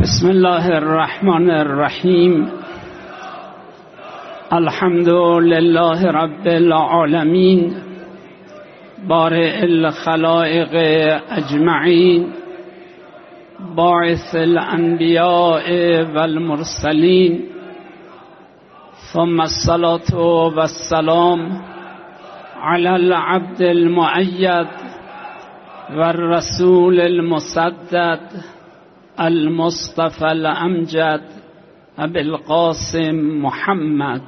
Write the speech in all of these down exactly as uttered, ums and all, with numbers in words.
بسم الله الرحمن الرحیم. الحمد لله رب العالمین، بارئ الخلائق اجمعین، باعث الانبیاء والمرسلین، ثم الصلاة والسلام على العبد المؤید والرسول المسدد المصطفى الامجد ابی القاسم محمد.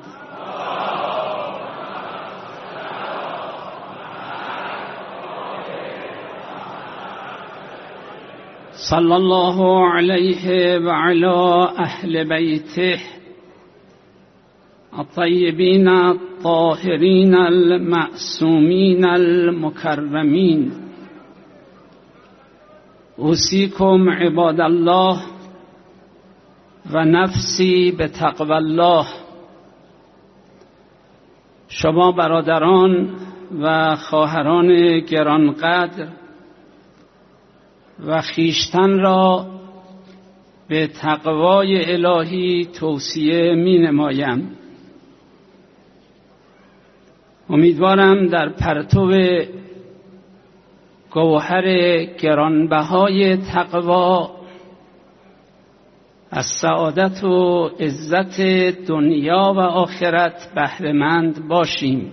صلی الله علیه و علی اهل بیته الطیبین الطاهرین المعصومین المکرمین. اوصیکم عباد الله و نفسی به تقوی الله. شما برادران و خواهران گرانقدر و خیشتن را به تقوای الهی توصیه می نمایم. امیدوارم در پرتو گوهر گرانبهای تقوا از سعادت و عزت دنیا و آخرت بهره‌مند باشیم.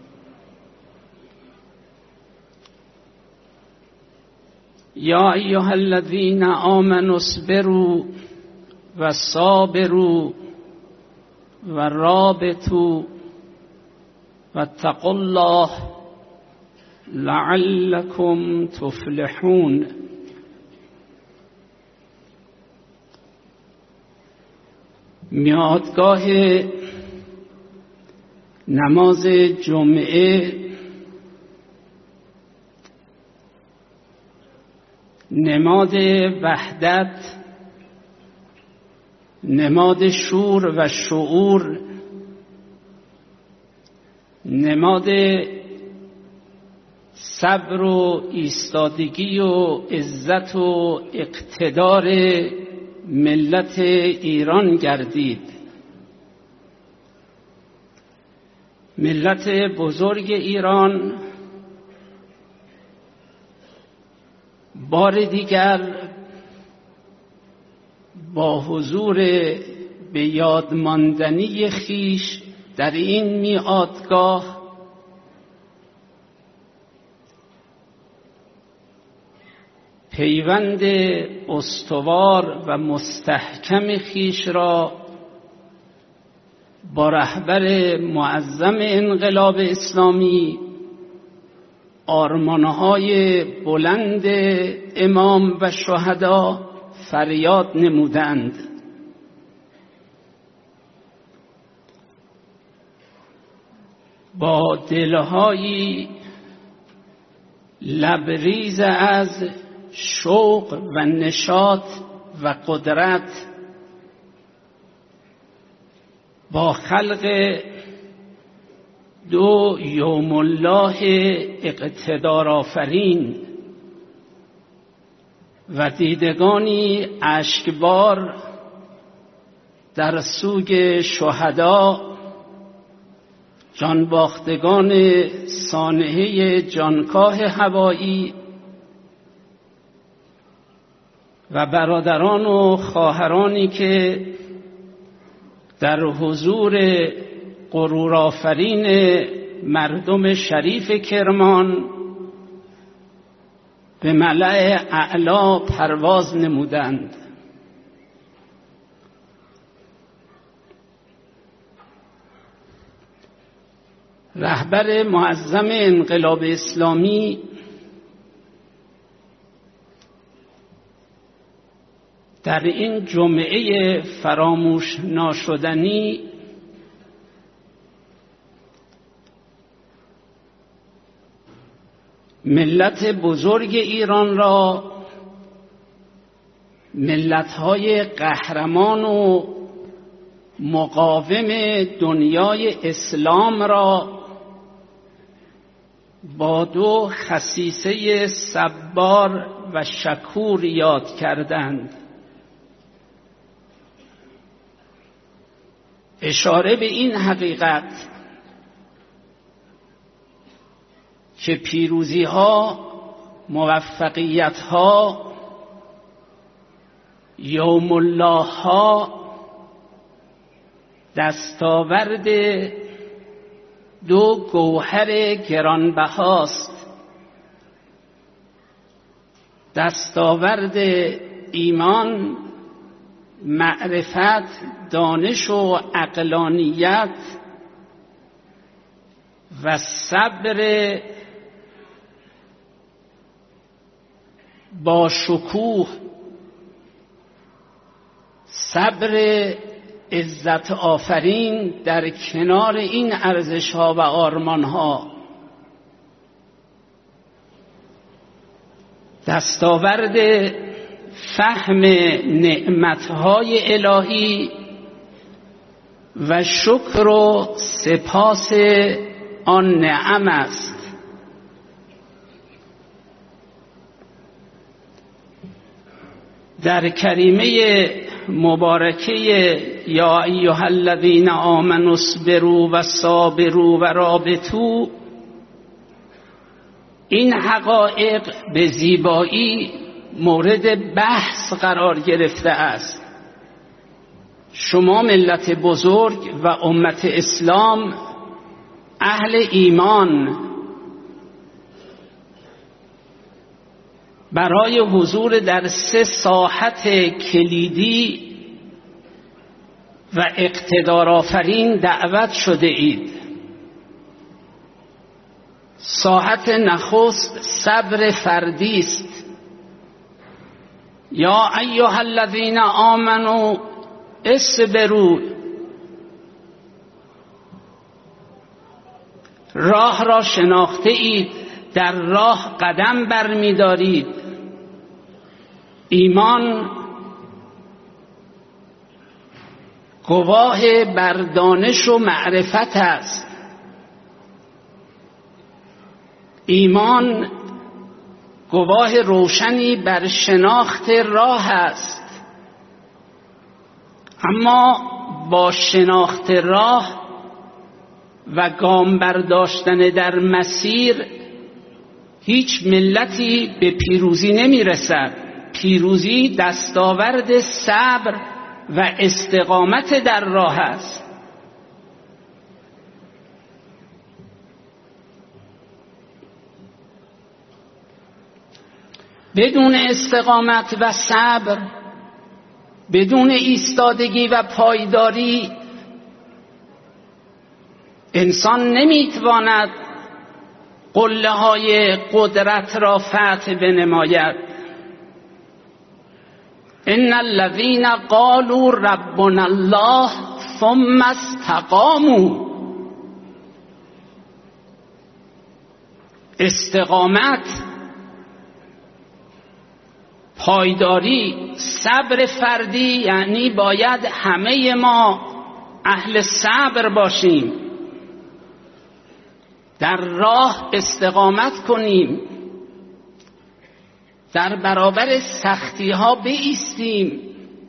یا ایها الذین آمنوا اصبروا و صابروا و رابطوا و اتقوا الله لعلكم تفلحون. میادگاه نماز جمعه نماد وحدت، نماد شور و شعور، نماد صبر و ایستادگی و عزت و اقتدار ملت ایران گردید. ملت بزرگ ایران بار دیگر با حضور به یاد ماندنی خویش در این میعادگاه پیوند استوار و مستحکم خویش را با رهبر معظم انقلاب اسلامی، آرمانهای بلند امام و شهدا فریاد نمودند. با دلهایی لبریز از شوق و نشاط و قدرت، با خلق دو یوم الله اقتدار آفرین و دیدگانی اشکبار در سوگ شهدا، جانباختگان سانحه جانکاه هوایی و برادران و خواهرانی که در حضور غرورآفرین مردم شریف کرمان به ملأ اعلا پرواز نمودند. رهبر معظم انقلاب اسلامی در این جمعه فراموش ناشدنی ملت بزرگ ایران را، ملت‌های قهرمان و مقاوم دنیای اسلام را با دو خصیصه صبار و شکور یاد کردند. اشاره به این حقیقت که پیروزی ها، موفقیت ها، یوم الله ها دستاورد دو گوهر گرانبهاست. دستاورد ایمان، معرفت، دانش و عقلانیت و صبر با شکوه، صبر عزت آفرین در کنار این ارزش‌ها و آرمان‌ها. دستاورد فهم نعمت‌های الهی و شکر و سپاس آن نعم است. در کریمه مبارکه یا ایها الذین آمنوا اصبروا و صابروا و رابطوا، این حقایق به زیبایی مورد بحث قرار گرفته است. شما ملت بزرگ و امت اسلام، اهل ایمان، برای حضور در سه ساحت کلیدی و اقتدار آفرین دعوت شده اید. ساحت نخست صبر فردی است. یا ایها الذین آمنوا اصبروا، راه را شناخته اید، در راه قدم برمی‌دارید. ایمان گواه بر دانش و معرفت است. ایمان گواه روشنی بر شناخت راه است. اما با شناخت راه و گام برداشتن در مسیر هیچ ملتی به پیروزی نمی رسد. پیروزی دستاورد صبر و استقامت در راه است. بدون استقامت و صبر، بدون ایستادگی و پایداری، انسان نمیتواند قله های قدرت را فتح بنماید. ان الذين قالوا ربنا الله ثم استقاموا، استقامت، پایداری، صبر فردی یعنی باید همه ما اهل صبر باشیم، در راه استقامت کنیم، در برابر سختی ها بایستیم.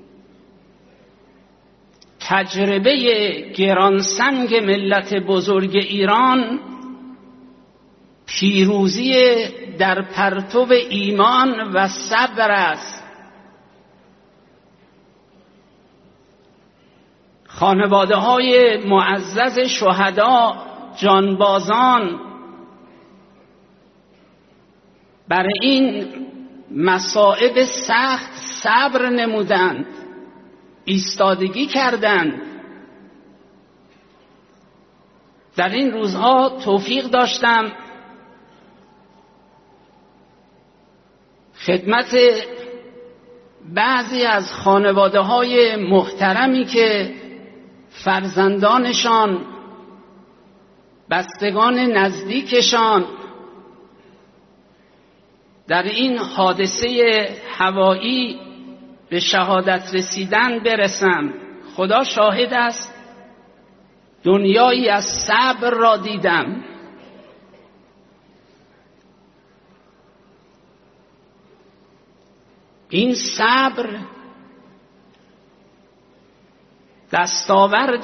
تجربه گرانسنگ ملت بزرگ ایران پیروزی در پرتو ایمان و صبر است. خانواده های معزز شهدا، جانبازان، بر این مصائب سخت صبر نمودند، ایستادگی کردند. در این روزها توفیق داشتم خدمت بعضی از خانواده های محترمی که فرزندانشان، بستگان نزدیکشان در این حادثه هوایی به شهادت رسیدن برسم. خدا شاهد است، دنیایی از صبر را دیدم. این صبر دستاورد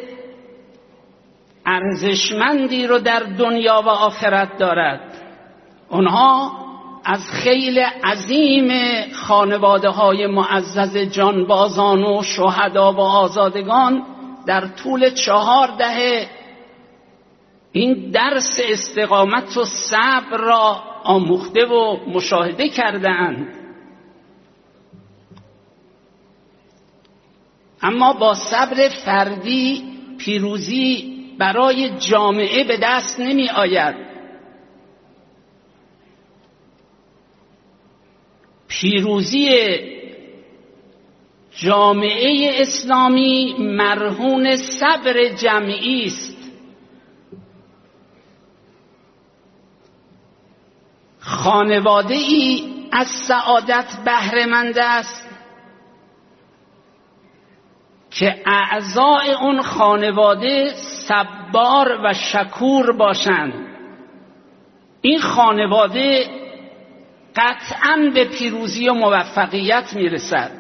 ارزشمندی رو در دنیا و آخرت دارد. اونها از خیل عظیم خانواده های معزز جانبازان و شهدا و آزادگان در طول چهار دهه این درس استقامت و صبر را آموخته و مشاهده کردند. اما با صبر فردی پیروزی برای جامعه به دست نمی آید. پیروزی جامعه اسلامی مرهون صبر جمعی است. خانواده ای از سعادت بهره مند است که اعضای اون خانواده صبار و شکور باشند. این خانواده قطعاً به پیروزی و موفقیت میرسد.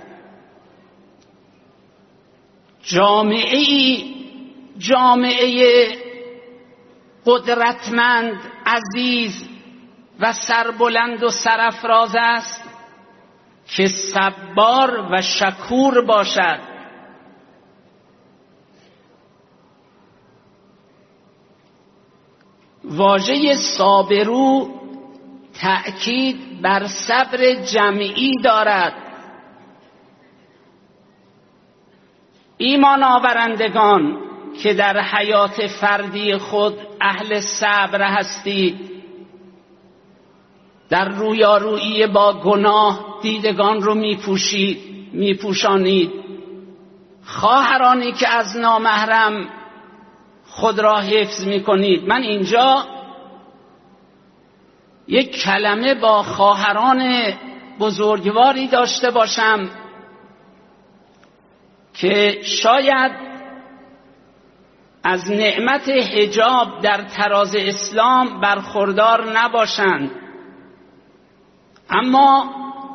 جامعه ای جامعه قدرتمند، عزیز و سربلند و سرافراز است که صبار و شکور باشد. واژه صابرو تأکید بر صبر جمعی دارد. ایمان آورندگان که در حیات فردی خود اهل صبر هستید، در رویارویی با گناه دیدگان رو میپوشید میپوشانید، خواهرانی که از نامحرم خود را حفظ میکنید. من اینجا یک کلمه با خواهران بزرگواری داشته باشم که شاید از نعمت حجاب در تراز اسلام برخوردار نباشند، اما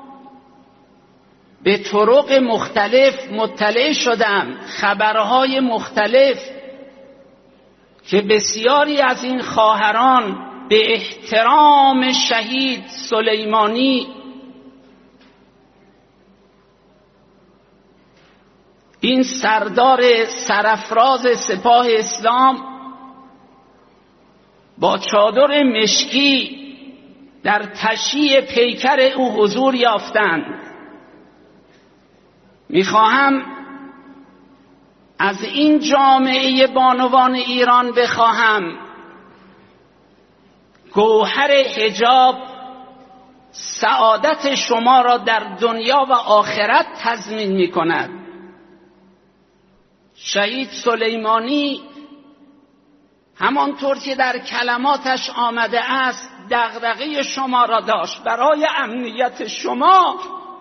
به طرق مختلف مطلع شدم، خبرهای مختلف که بسیاری از این خواهران به احترام شهید سلیمانی این سردار سرافراز سپاه اسلام با چادر مشکی در تشییع پیکر او حضور یافتند. میخواهم از این جامعه بانوان ایران بخواهم گوهر حجاب سعادت شما را در دنیا و آخرت تضمین می کند. شهید سلیمانی همانطور که در کلماتش آمده است دغدغه شما را داشت، برای امنیت شما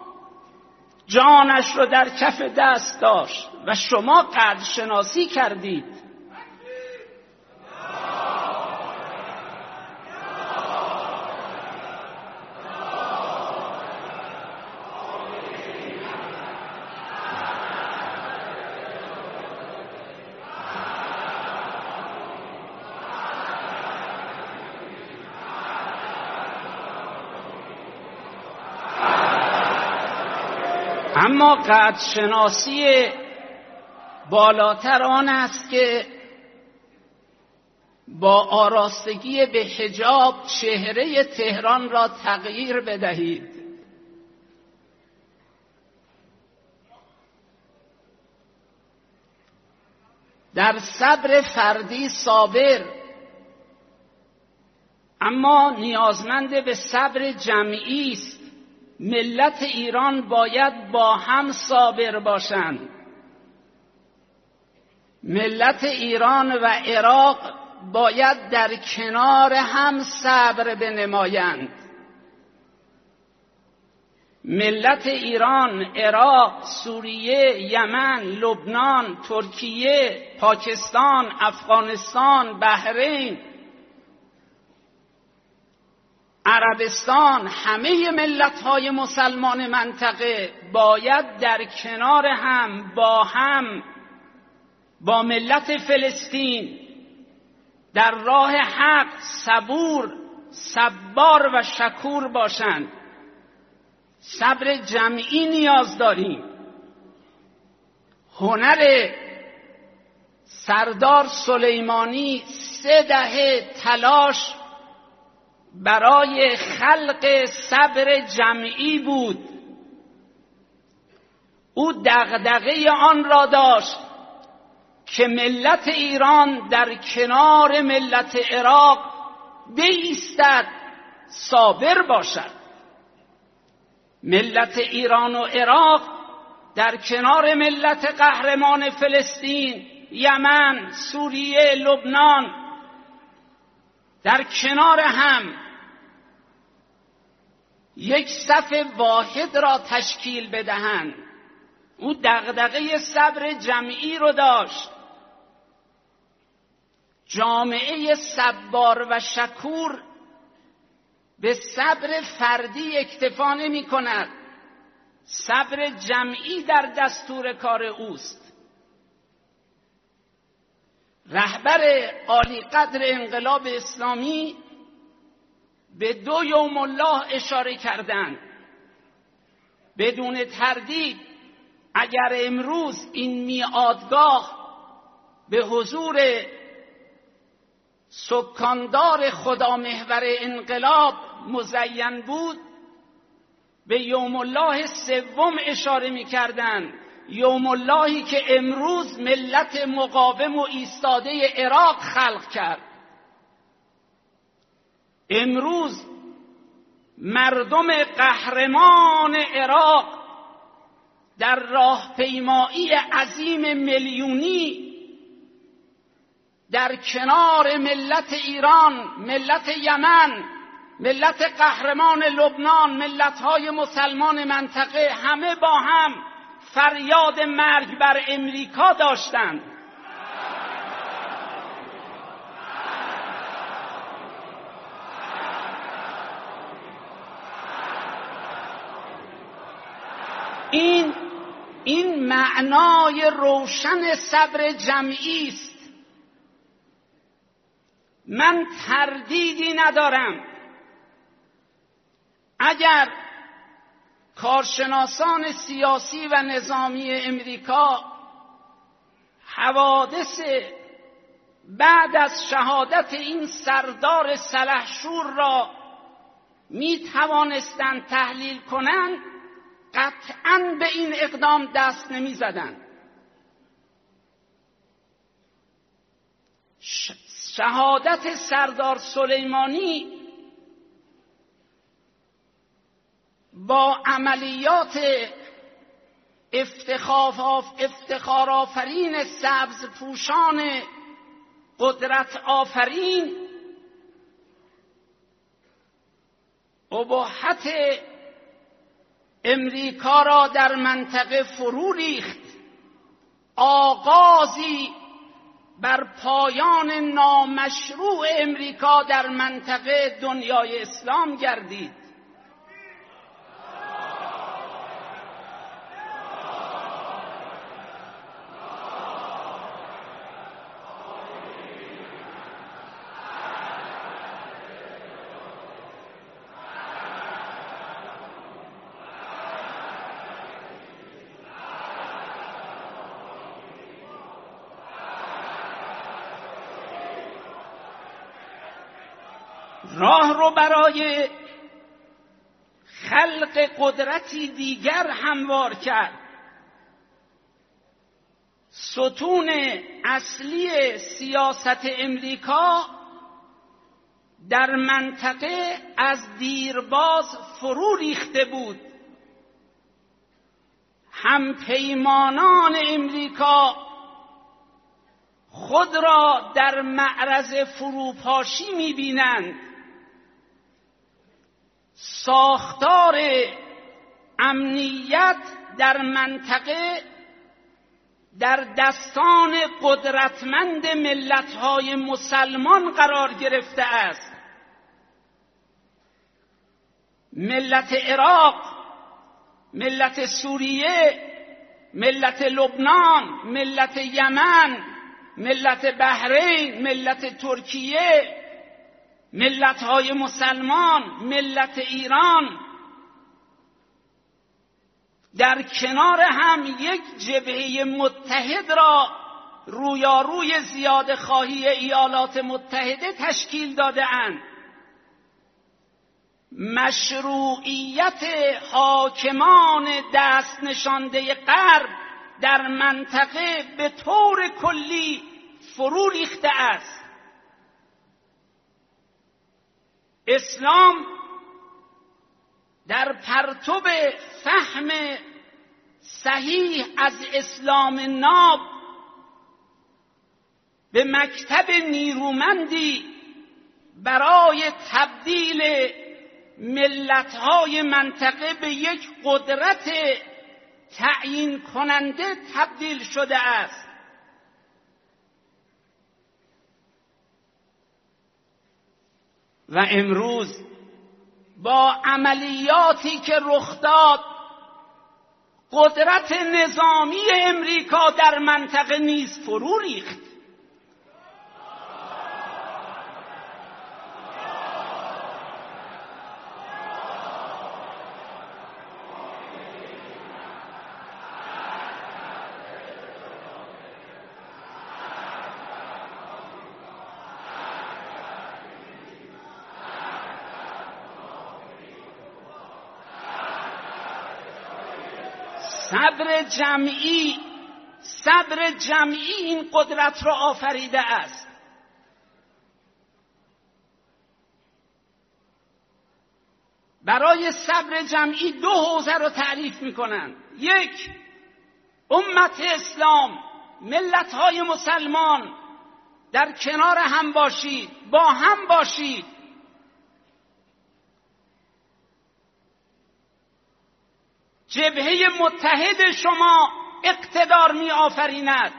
جانش را در کف دست داشت و شما قدر شناسی کردید. اما قدرشناسی بالاتر آن است که با آراستگی به حجاب چهره تهران را تغییر بدهید. در صبر فردی صابر، اما نیازمند به صبر جمعی است. ملت ایران باید با هم صابر باشند. ملت ایران و عراق باید در کنار هم صبر بنمایند. ملت ایران، عراق، سوریه، یمن، لبنان، ترکیه، پاکستان، افغانستان، بحرین، عربستان، همه ملت‌های مسلمان منطقه باید در کنار هم با هم با ملت فلسطین در راه حق صبور، صبار و شکور باشند. صبر جمعی نیاز داریم. هنر سردار سلیمانی سه دهه تلاش برای خلق صبر جمعی بود. او دغدغه آن را داشت که ملت ایران در کنار ملت عراق بایستد، صابر باشد. ملت ایران و عراق در کنار ملت قهرمان فلسطین، یمن، سوریه، لبنان در کنار هم یک صف واحد را تشکیل بدهند. او دغدغه صبر جمعی رو داشت. جامعه صبار و شکور به صبر فردی اکتفا نمی کند. صبر جمعی در دستور کار اوست. رهبر عالی قدر انقلاب اسلامی به دو یوم الله اشاره کردند. بدون تردید اگر امروز این میعادگاه به حضور سکاندار خدامحور انقلاب مزین بود، به یوم الله سوم اشاره می‌کردند. یوم اللهی که امروز ملت مقاوم و ایستاده عراق خلق کرد. امروز مردم قهرمان عراق در راهپیمایی عظیم میلیونی در کنار ملت ایران، ملت یمن، ملت قهرمان لبنان، ملت‌های مسلمان منطقه همه با هم فریاد مرگ بر امریکا داشتند. این این معنای روشن صبر جمعی است. من تردیدی ندارم اگر کارشناسان سیاسی و نظامی امریکا حوادث بعد از شهادت این سردار سلحشور را می توانستند تحلیل کنند، قطعاً به این اقدام دست نمی زدند. شهادت سردار سلیمانی با عملیات افتخار آفرین سبز پوشان قدرت آفرین اباحت امریکا را در منطقه فرو ریخت. آغازی بر پایان نامشروع امریکا در منطقه دنیای اسلام گردید. راه رو برای خلق قدرتی دیگر هموار کرد. ستون اصلی سیاست امریکا در منطقه از دیرباز فرو ریخته بود. همپیمانان امریکا خود را در معرض فروپاشی می‌بینند. ساختار امنیت در منطقه در دستان قدرتمند ملت‌های مسلمان قرار گرفته است. ملت عراق، ملت سوریه، ملت لبنان، ملت یمن، ملت بحرین، ملت ترکیه، ملت‌های مسلمان، ملت ایران در کنار هم یک جبهه متحد را رویاروی زیاده خواهی ایالات متحده تشکیل داده اند. مشروعیت حاکمان دست نشانده غرب در منطقه به طور کلی فرو ریخته است. اسلام در پرتو فهم صحیح از اسلام ناب به مکتب نیرومندی برای تبدیل ملت‌های منطقه به یک قدرت تعیین کننده تبدیل شده است. و امروز با عملیاتی که رخ داد، قدرت نظامی امریکا در منطقه نیز فرو ریخت. صبر جمعی صبر جمعی این قدرت را آفریده است. برای صبر جمعی دو حوزه را تعریف می‌کنند. یک، امت اسلام، ملت‌های مسلمان در کنار هم باشید، با هم باشید. جبهه متحد شما اقتدار می آفریند.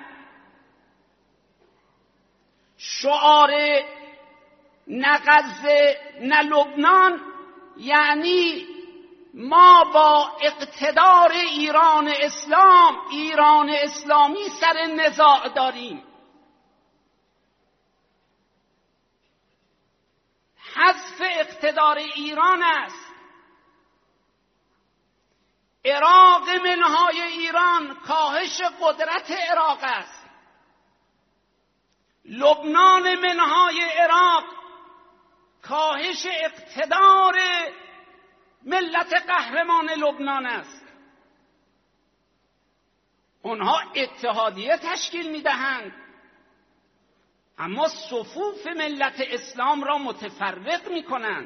شعار نه غزه نه لبنان یعنی ما با اقتدار ایران اسلام، ایران اسلامی سر نزاع داریم. حذف اقتدار ایران است. عراق منهای ایران کاهش قدرت عراق است. لبنان منهای عراق کاهش اقتدار ملت قهرمان لبنان است. اونها اتحادیه تشکیل میدهند اما صفوف ملت اسلام را متفرق میکنند.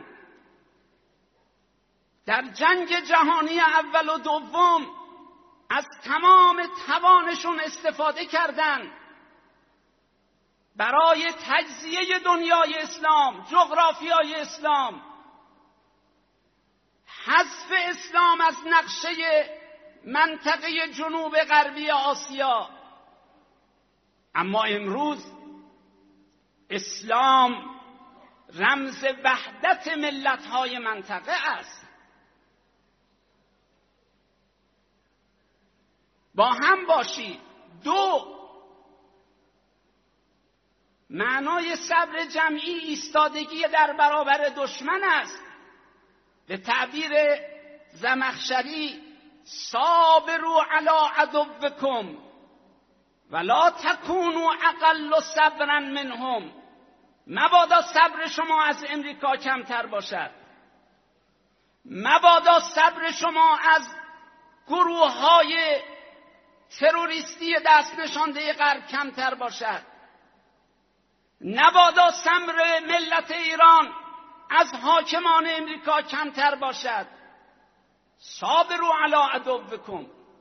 در جنگ جهانی اول و دوم از تمام توانشون استفاده کردند برای تجزیه دنیای اسلام، جغرافیای اسلام، حذف اسلام از نقشه منطقه جنوب غربی آسیا. اما امروز اسلام رمز وحدت ملت‌های منطقه است. با هم باشید. دو، معنای صبر جمعی ایستادگی در برابر دشمن است. به تعبیر زمخشری صابروا علی عدوکم ولا تکونوا اقل صبرا منهم. مبادا صبر شما از امریکا کمتر باشد. مبادا صبر شما از گروه های تروریستی دست نشانده غرب کمتر باشد. نبادا صبر ملت ایران از حاکمان امریکا کمتر باشد. صابروا علی عدوکم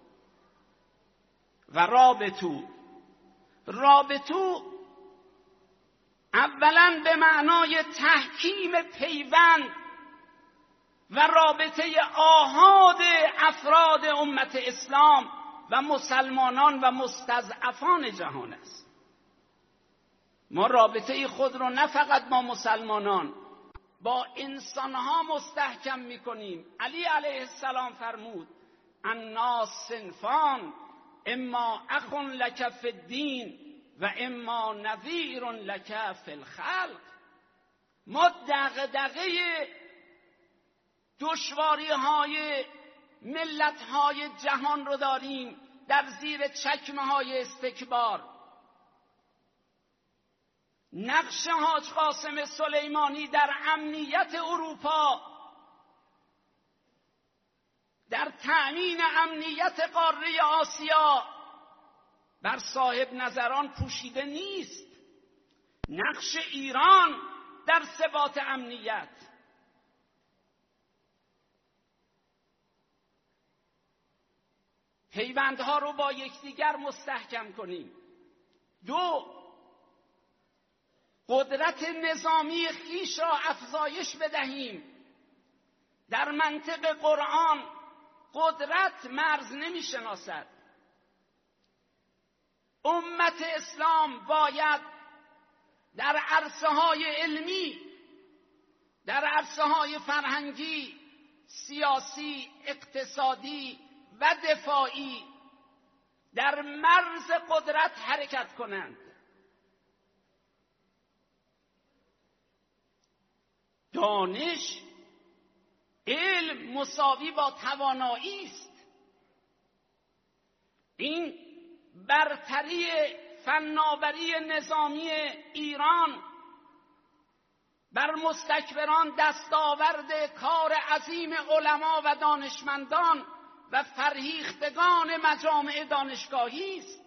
و رابطو. رابطو اولا به معنای تحکیم پیوند و رابطه آحاد افراد امت اسلام و مسلمانان و مستضعفان جهان است. ما رابطه خود رو نه فقط با مسلمانان، با انسانها مستحکم میکنیم. علی علیه السلام فرمود الناس صنفان اما اخ لک فی الدین و اما نذیر لک فی الخلق. ما دغدغه دشواری های ملت های جهان رو داریم در زیر چکمه های استکبار. نقش حاج قاسم سلیمانی در امنیت اروپا، در تأمین امنیت قاره آسیا بر صاحب نظران پوشیده نیست. نقش ایران در ثبات امنیت، پیوندها رو با یکدیگر مستحکم کنیم. دو، قدرت نظامی خویش را افزایش بدهیم. در منطق قرآن قدرت مرز نمی شناسد. امت اسلام باید در عرصه های علمی، در عرصه های فرهنگی، سیاسی، اقتصادی و دفاعی در مرز قدرت حرکت کنند. دانش، علم مساوی با توانایی است. این برتری فناوری نظامی ایران بر مستکبران دستاورد کار عظیم علما و دانشمندان و فرهیختگان مجامع دانشگاهی است.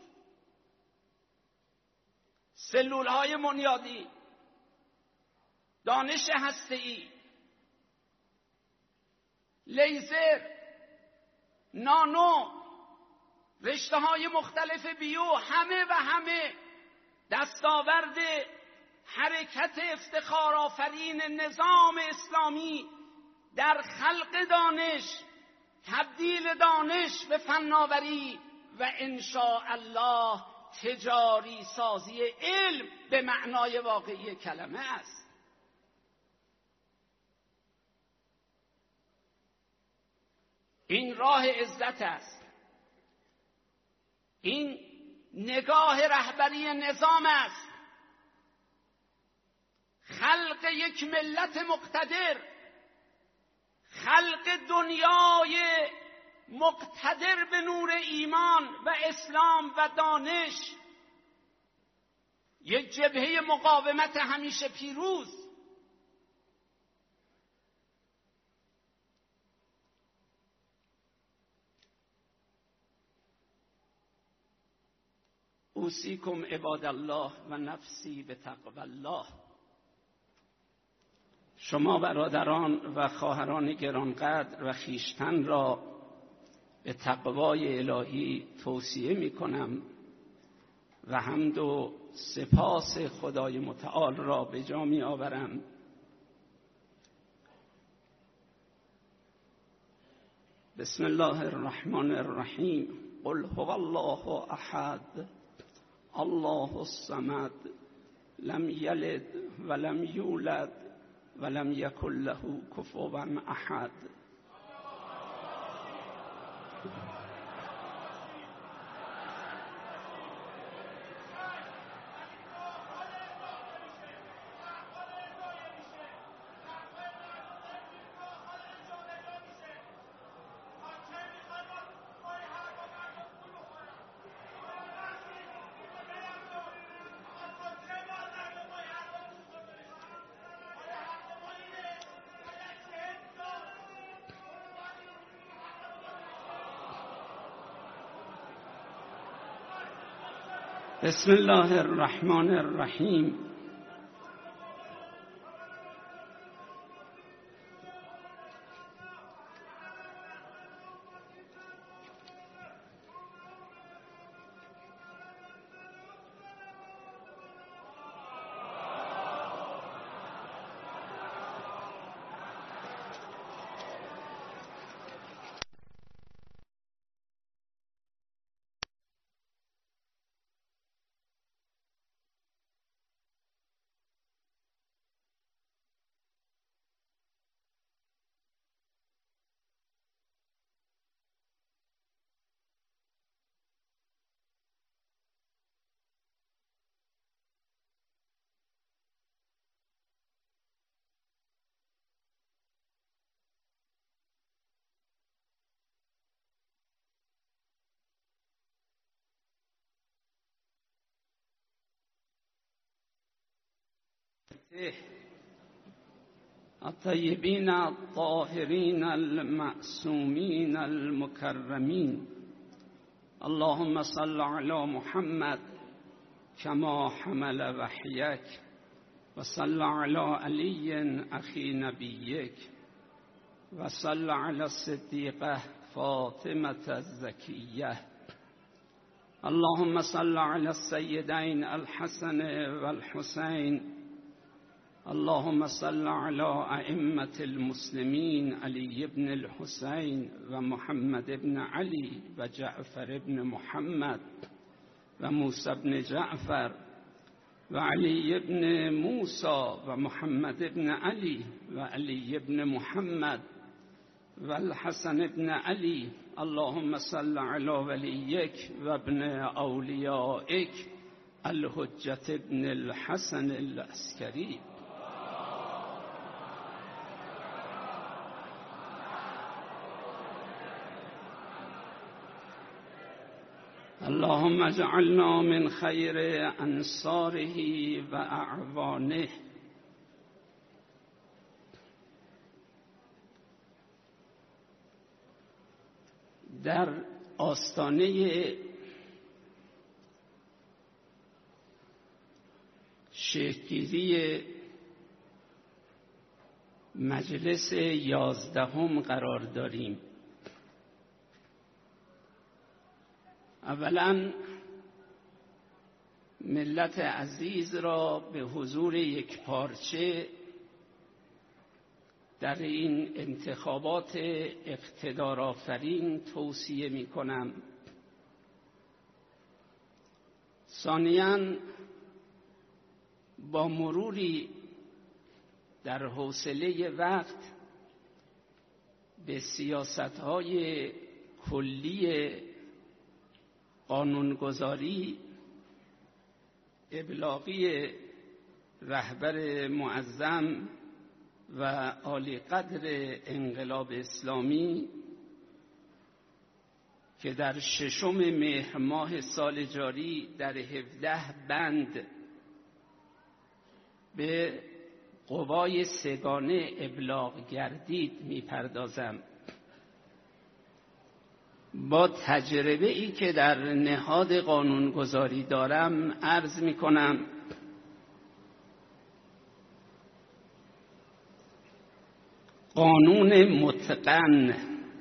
سلولهای بنیادی، دانش هسته‌ای، لیزر، نانو، رشته‌های مختلف بیو، همه و همه دستاورد حرکت افتخارآفرین نظام اسلامی در خلق دانش، تبدیل دانش به فناوری و انشاء الله تجاری سازی علم به معنای واقعی کلمه است. این راه عزت است. این نگاه رهبری نظام است. خلق یک ملت مقتدر، خلق دنیای مقتدر به نور ایمان و اسلام و دانش، یک جبهه مقاومت همیشه پیروز. اوصیکم عباد الله و نفسی به تقوی الله. شما برادران و خواهران گرانقدر و خویشتن را به تقوای الهی توصیه می کنم و حمد و سپاس خدای متعال را به جا می آورم. بسم الله الرحمن الرحیم. قل هو الله احد الله الصمد لم یلد ولم یولد ولم یکن له کفوا احد. بسم الله الرحمن الرحیم. الطيبين الطاهرين المعصومين المكرمين. اللهم صل على محمد كما حمل وحيك، وصل على علي أخي نبيك، وصل على الصديقة فاطمة الزكية. اللهم صل على السيدين الحسن والحسين. اللهم صل على أئمة المسلمين علي بن الحسين ومحمد بن علي وجعفر بن محمد وموسى بن جعفر وعلي بن موسى ومحمد بن علي وعلي بن محمد والحسن بن علي. اللهم صل على وليك وابن أوليائك الحجة بن الحسن العسكري. اللهم اجعلنا من خير انصاره و اعوانه. در آستانه شکل‌گیری مجلس یازدهم قرار داریم. اولا ملت عزیز را به حضور یک پارچه در این انتخابات اقتدارآفرین توصیه می کنم. ثانیاً با مروری در حوصله وقت به سیاست‌های کلی قانونگذاری ابلاغی رهبر معظم و عالی قدر انقلاب اسلامی که در ششم مهر ماه سال جاری در هفده بند به قوای سگانه ابلاغ گردید میپردازم. با تجربه ای که در نهاد قانونگذاری دارم عرض می کنم قانون متقن،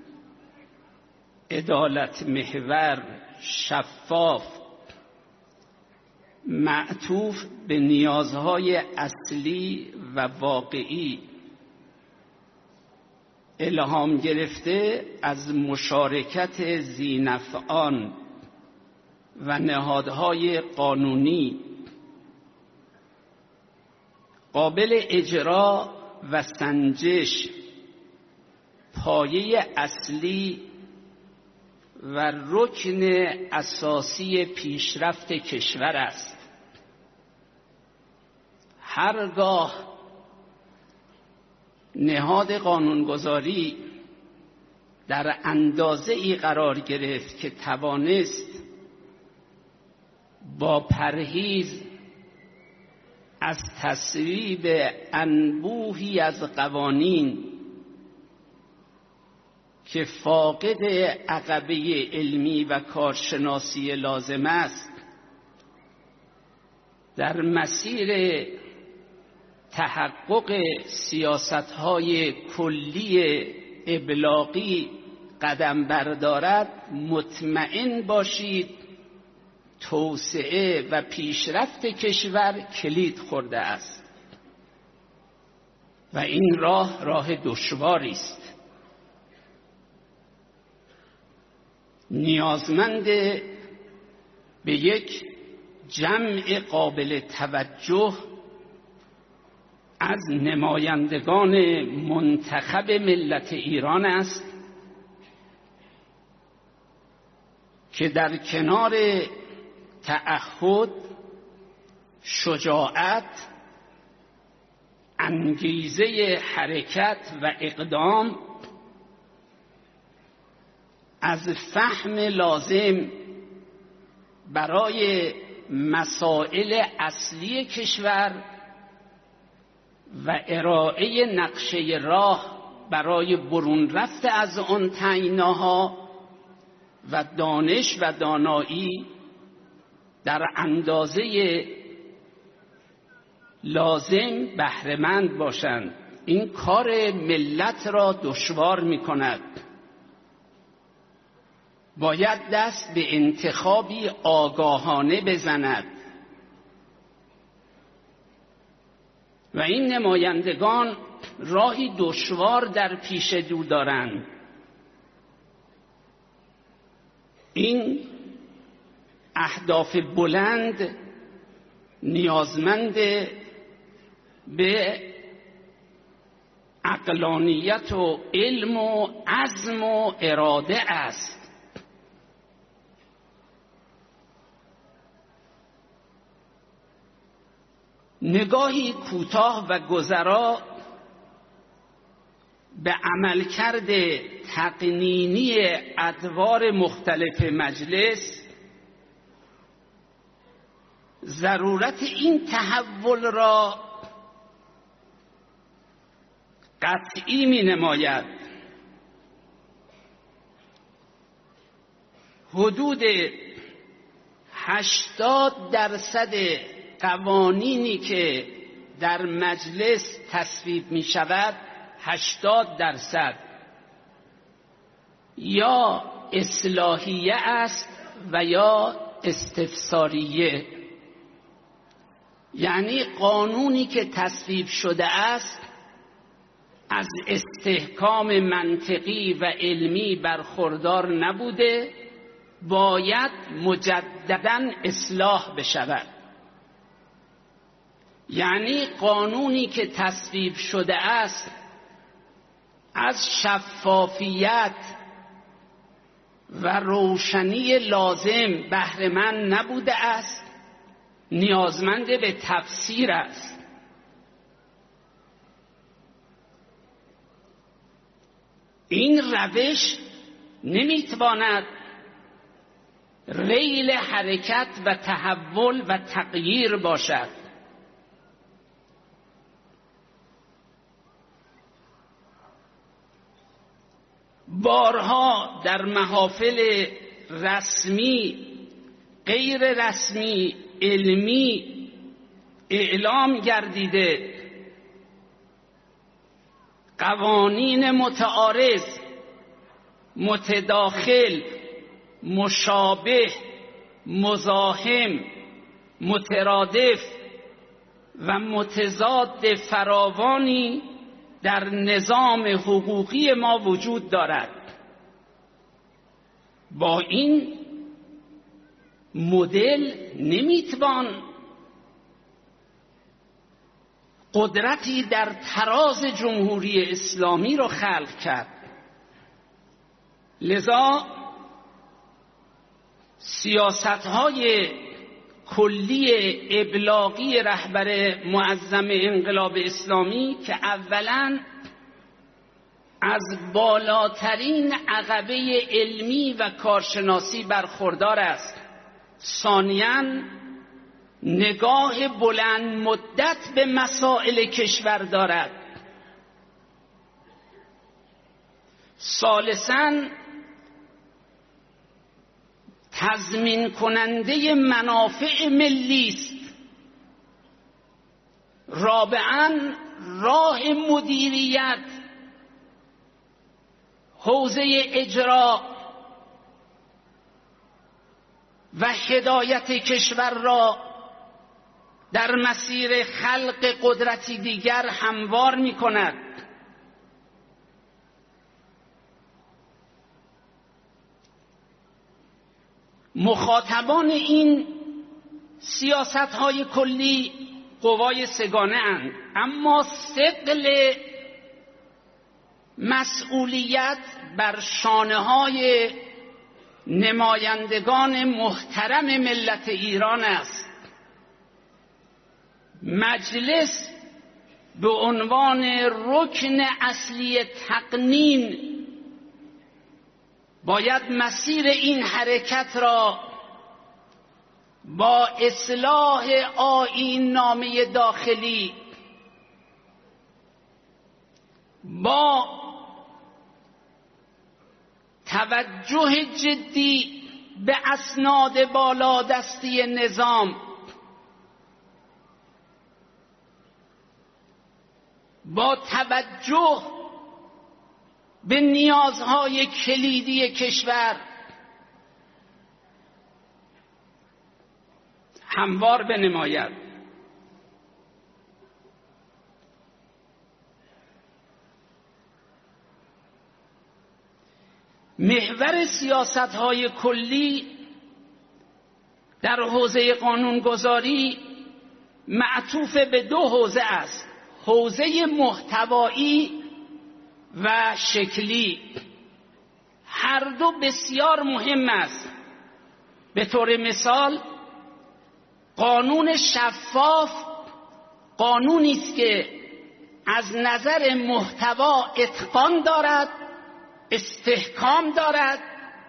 عدالت محور، شفاف، معطوف به نیازهای اصلی و واقعی، الهام گرفته از مشارکت ذینفعان و نهادهای قانونی، قابل اجرا و سنجش، پایه اصلی و رکن اساسی پیشرفت کشور است. هرگاه نهاد قانونگذاری در اندازه ای قرار گرفت که توانست با پرهیز از تصویب انبوهی از قوانین که فاقد عقبه علمی و کارشناسی لازم است در مسیر تحقق سیاست‌های کلی ابلاغی قدم بردارد، مطمئن باشید توسعه و پیشرفت کشور کلید خورده است و این راه راه دشواری است. نیازمند به یک جمع قابل توجه از نمایندگان منتخب ملت ایران است که در کنار تعهد، شجاعت، انگیزه حرکت و اقدام از فهم لازم برای مسائل اصلی کشور و ارائه نقشه راه برای برون رفت از آن تنگناها و دانش و دانایی در اندازه لازم بهره‌مند باشند. این کار ملت را دشوار می کند. باید دست به انتخابی آگاهانه بزند و این نمایندگان راهی دشوار در پیش رو دارند. این اهداف بلند نیازمند به عقلانیت و علم و عزم و اراده است. نگاهی کوتاه و گذرا به عملکرد تقنینی ادوار مختلف مجلس ضرورت این تحول را قطعی می نماید. حدود هشتاد درصد قوانینی که در مجلس تصویب می شود، هشتاد درصد یا اصلاحیه است و یا استفساریه. یعنی قانونی که تصویب شده است از استحکام منطقی و علمی برخوردار نبوده، باید مجدداً اصلاح بشود. یعنی قانونی که تصویب شده است از شفافیت و روشنی لازم بهره‌مند نبوده است، نیازمند به تفسیر است. این روش نمیتواند ریل حرکت و تحول و تغییر باشد. بارها در محافل رسمی، غیر رسمی، علمی اعلام گردیده قوانین متعارض، متداخل، مشابه، مزاحم، مترادف و متضاد فراوانی در نظام حقوقی ما وجود دارد. با این مدل نمیتوان قدرتی در تراز جمهوری اسلامی را خلق کرد. لذا سیاست‌های کلی ابلاغی رهبر معظم انقلاب اسلامی که اولاً از بالاترین عقبه علمی و کارشناسی برخوردار است، ثانیاً نگاه بلند مدت به مسائل کشور دارد، ثالثاً تضمین کننده منافع ملی است، رابعاً راه مدیریت حوزه اجرا و هدایت کشور را در مسیر خلق قدرتی دیگر هموار می کند. مخاطبان این سیاست‌های کلی قوای سگانه اند، اما ثقل مسئولیت بر شانه‌های نمایندگان محترم ملت ایران است. مجلس به عنوان رکن اصلی تقنین باید مسیر این حرکت را با اصلاح آیین نامه داخلی با توجه جدی به اسناد بالادستی نظام، با توجه به نیازهای کلیدی کشور هموار بنماید. محور سیاست‌های کلی در حوزه قانونگذاری معطوف به دو حوزه است: حوزه محتوایی و شکلی. هر دو بسیار مهم است. به طور مثال قانون شفاف قانونی است که از نظر محتوا اتقان دارد، استحکام دارد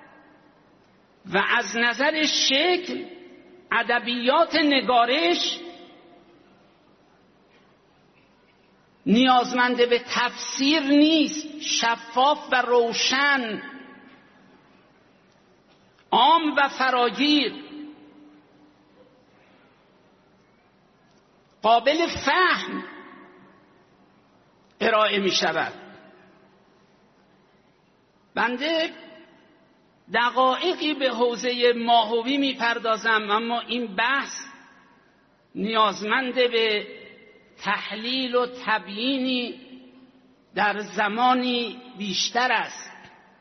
و از نظر شکل ادبیات نگارش نیازمند به تفسیر نیست، شفاف و روشن، عام و فراگیر، قابل فهم ارائه می شود. بنده دقایقی به حوزه ماهوی می پردازم، اما این بحث نیازمند به تحلیل و تبیینی در زمانی بیشتر است.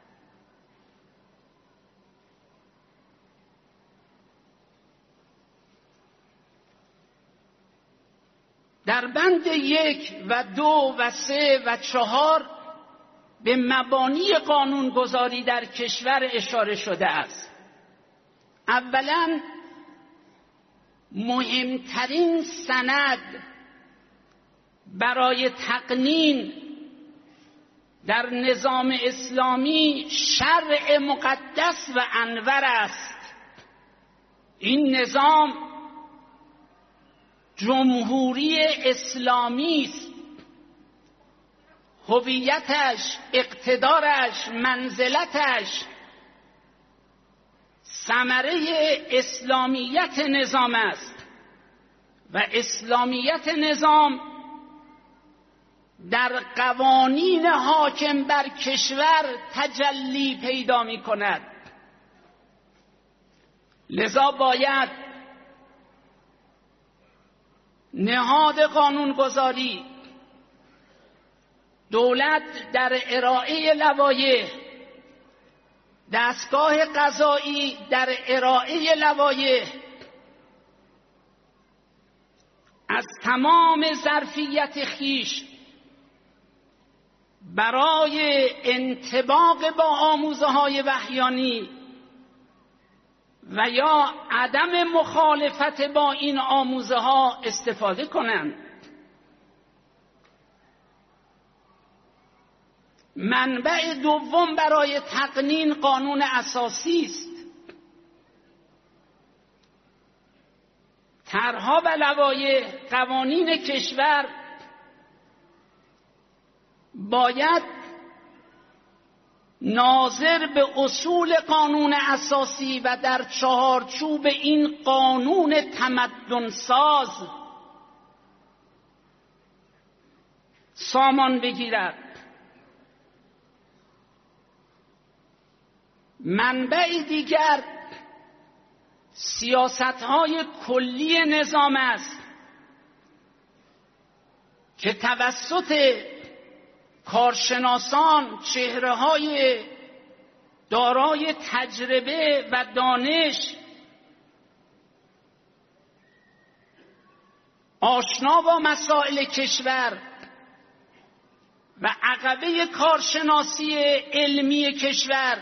در بند یک و دو و سه و چهار به مبانی قانونگذاری در کشور اشاره شده است. اولا مهمترین سند برای تقنین در نظام اسلامی شرع مقدس و انور است. این نظام جمهوری اسلامی است. هویتش، اقتدارش، منزلتش ثمره اسلامیت نظام است و اسلامیت نظام در قوانین حاکم بر کشور تجلی پیدا می کند. لذا باید نهاد قانونگذاری، دولت در ارائه لوایح، دستگاه قضایی در ارائه لوایح از تمام ظرفیت خیش برای انطباق با آموزه‌های وحیانی و یا عدم مخالفت با این آموزه‌ها استفاده کنند. منبع دوم برای تقنین قانون اساسی است. طرح‌ها و لوایح قوانین کشور باید ناظر به اصول قانون اساسی و در چهارچوب این قانون تمدن ساز سامان بگیرد. منبع دیگر سیاست‌های کلی نظام است که توسط کارشناسان، چهره‌های دارای تجربه و دانش آشنا با مسائل کشور و عقبه کارشناسی علمی کشور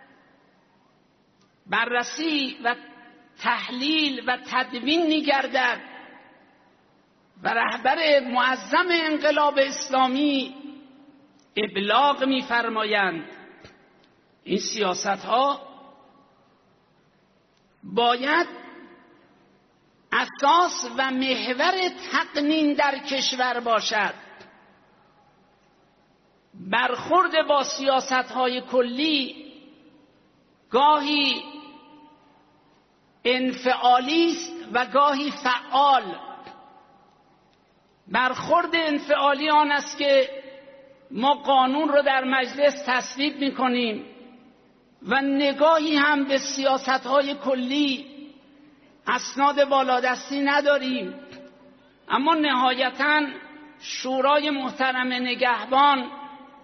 بررسی و تحلیل و تدوین می‌گردد و رهبر معظم انقلاب اسلامی ابلاغ می‌فرمایند. این سیاست‌ها باید اساس و محور تقنین در کشور باشد. برخورد با سیاست‌های کلی گاهی انفعالی است و گاهی فعال. برخورد انفعالی آن است که ما قانون رو در مجلس تصویب می‌کنیم و نگاهی هم به سیاست‌های کلی اسناد بالادستی نداریم، اما نهایتاً شورای محترم نگهبان،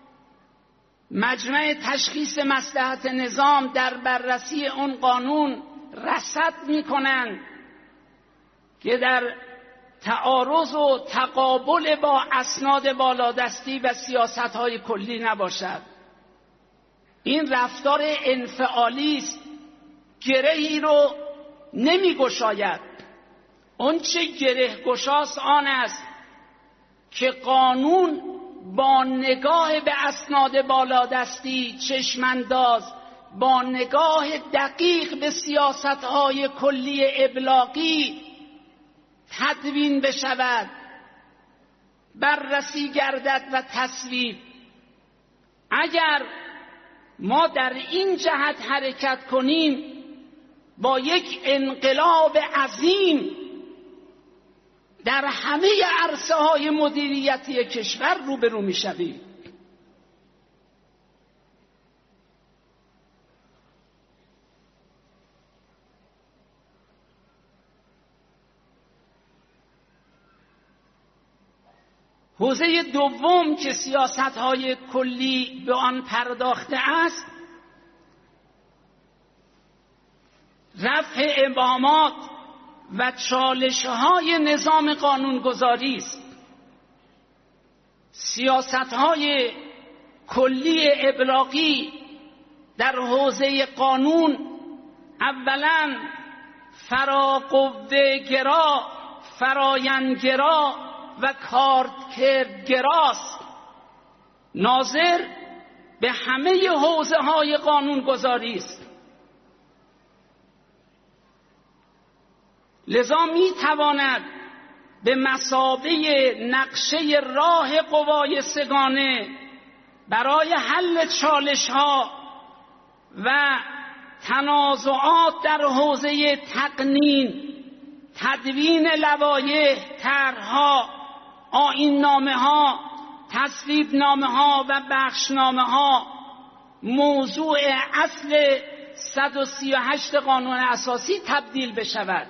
مجمع تشخیص مصلحت نظام، در بررسی اون قانون رصد می‌کنند که در تعارض و تقابل با اسناد بالادستی و سیاست‌های کلی نباشد. این رفتار انفعالی است، گرهی رو نمی‌گشاید. اون چه گره گشاست آن است که قانون با نگاه به اسناد بالادستی چشمانداز، با نگاه دقیق به سیاست‌های کلی ابلاغی تدوین بشود، بررسی گردد و تصویب. اگر ما در این جهت حرکت کنیم با یک انقلاب عظیم در همه عرصه‌های مدیریتی کشور روبرو می‌شویم. حوزه دوم که سیاست‌های کلی به آن پرداخته است، رفع ابهامات و چالش‌های نظام قانونگذاری است. سیاست‌های کلی ابلاغی در حوزه قانون اولاً فراقوه گرا، فرایندگرا و کارکردگراست. ناظر به همه حوزه‌های قانونگذاری است. لذا می تواند به مثابه نقشه راه قوای سگانه برای حل چالش‌ها و تنازعات در حوزه تقنین، تدوین لوایح، طرح‌ها، آیین‌نامه‌ها، تصویب‌نامه‌ها و بخشنامه‌ها موضوع اصل صد و سی و هشت قانون اساسی تبدیل بشود.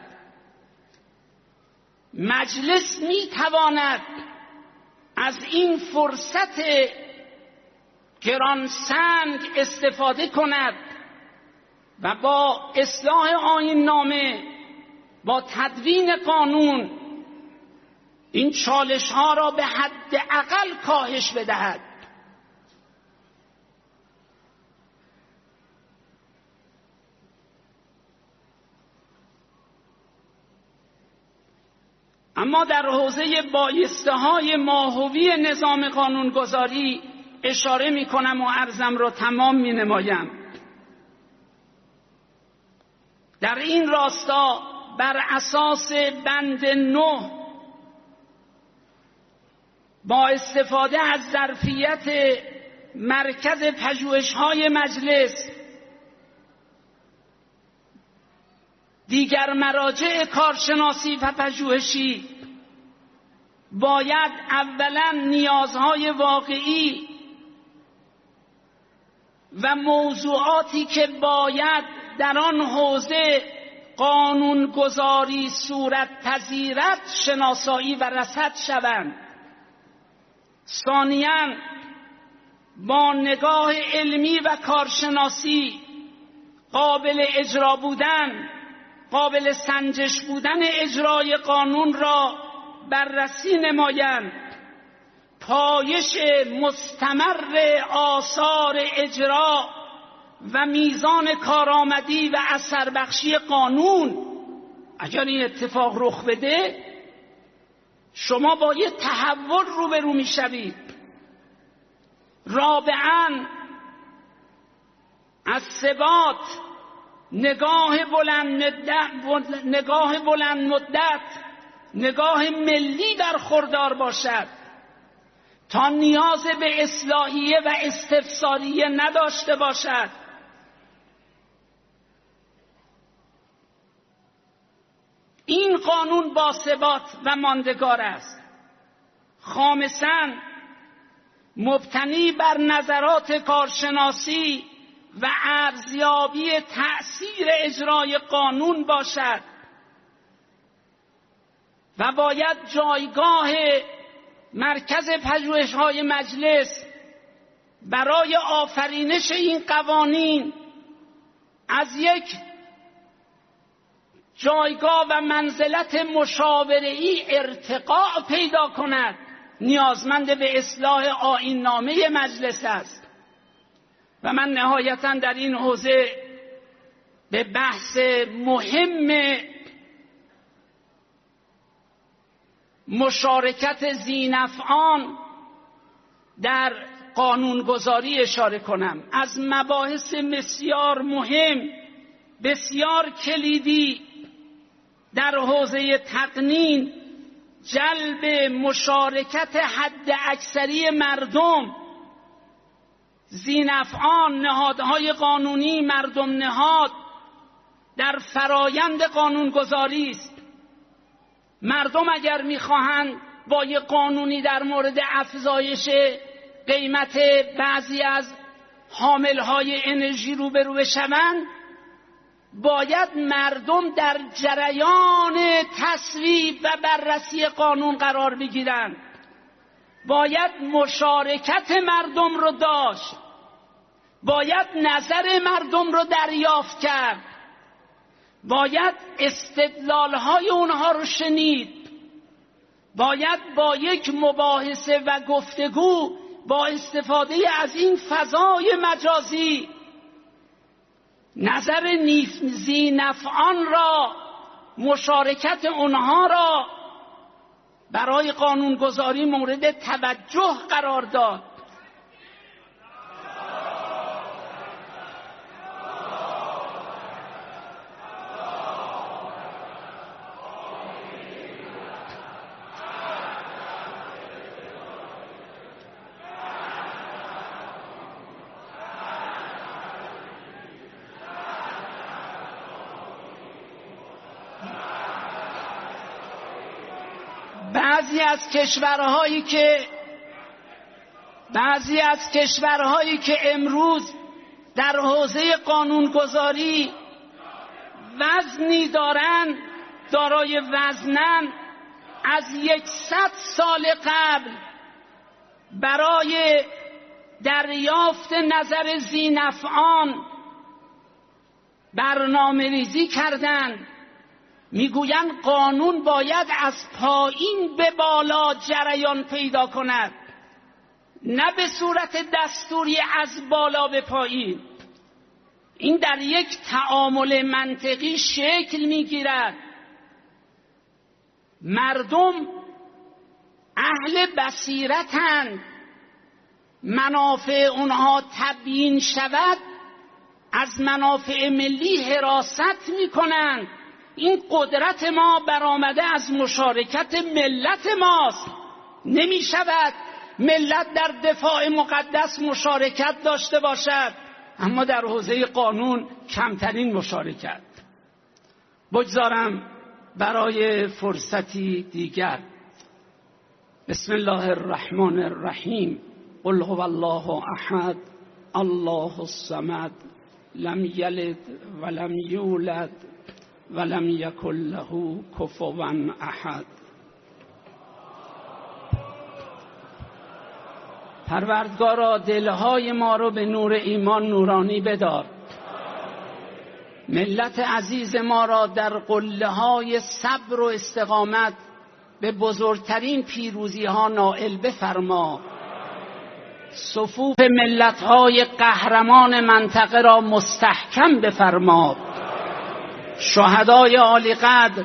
مجلس می تواند از این فرصت گرانسنگ استفاده کند و با اصلاح آیین‌نامه، با تدوین قانون این چالش ها را به حد اقل کاهش بدهد. اما در حوزه بایسته های ماهوی نظام قانونگذاری اشاره می کنم و عرضم را تمام می نمایم. در این راستا بر اساس بند نه با استفاده از ظرفیت مرکز پژوهش‌های مجلس، دیگر مراجع کارشناسی و پژوهشی باید اولا نیازهای واقعی و موضوعاتی که باید در آن حوزه قانونگذاری صورت پذیرد شناسایی و رصد شوند. ثانیاً با نگاه علمی و کارشناسی قابل اجرا بودن، قابل سنجش بودن اجرای قانون را بررسی نمایند. پایش مستمر آثار اجرا و میزان کارآمدی و اثر بخشی قانون، اگر این اتفاق رخ بده شما با یه تحول روبرو میشوید. رابعاً از ثبات، نگاه بلند مدت، نگاه بلند مدت، نگاه ملی برخوردار باشد. تا نیاز به اصلاحیه و استفساریه نداشته باشد. این قانون باثبات و ماندگار است. خامساً مبتنی بر نظرات کارشناسی و ارزیابی تأثیر اجرای قانون باشد و باید جایگاه مرکز پژوهش‌های مجلس برای آفرینش این قوانین از یک جایگاه و منزلت مشاوره‌ای ارتقاء پیدا کند. نیازمند به اصلاح آیین‌نامه مجلس است. و من نهایتاً در این حوزه به بحث مهم مشارکت ذی‌نفعان در قانونگذاری اشاره کنم. از مباحث بسیار مهم، بسیار کلیدی در حوزه تقنین جلب مشارکت حد اکثری مردم، ذی‌نفعان، نهادهای قانونی، مردم نهاد در فرایند قانونگذاری است. مردم اگر میخواهند با یک قانونی در مورد افزایش قیمت بعضی از حاملهای انرژی روبرو بشوند، باید مردم در جریان تصویب و بررسی قانون قرار بگیرند. باید مشارکت مردم رو داشت، باید نظر مردم رو دریافت کرد، باید استدلال‌های اونها رو شنید، باید با یک مباحثه و گفتگو با استفاده از این فضای مجازی نظر ذی‌نفعان را، مشارکت اونها را برای قانونگذاری مورد توجه قرار داد. بعضی از کشورهایی که بعضی از کشورهایی که امروز در حوزه قانونگذاری وزنی دارند، دارای وزنن، از یکصد سال قبل برای دریافت نظر ذی‌نفعان برنامه‌ریزی کردند. میگویند قانون باید از پایین به بالا جریان پیدا کند، نه به صورت دستوری از بالا به پایین. این در یک تعامل منطقی شکل میگیرد. مردم اهل بصیرتند، منافع اونها تبیین شود از منافع ملی حراست میکنند. این قدرت ما برآمده از مشارکت ملت ماست. نمی شود ملت در دفاع مقدس مشارکت داشته باشد اما در حوزه قانون کمترین مشارکت. بگذارم برای فرصتی دیگر. بسم الله الرحمن الرحیم. قل هو الله احد الله الصمد لم یلد ولم یولد ولم یکن له کفوا احد. پروردگارا دلهای ما رو به نور ایمان نورانی بدار. ملت عزیز ما را در قله های صبر و استقامت به بزرگترین پیروزی ها نائل بفرما. صفوف ملت های قهرمان منطقه را مستحکم بفرما. شهدای عالی قدر،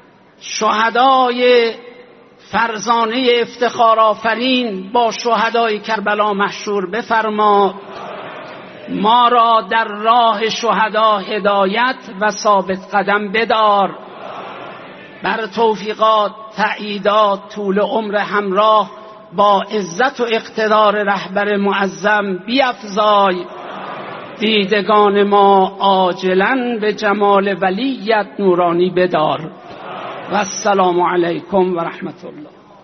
شهدای فرزانه افتخار آفرین با شهدای کربلا محشور بفرما. ما را در راه شهدا هدایت و ثابت قدم بدار. بر توفیقات، تأییدات، طول عمر همراه با عزت و اقتدار رهبر معظم بیفزای. دیدگان ما عاجلاً به جمال ولیت نورانی بدار. و السلام علیکم و رحمت الله.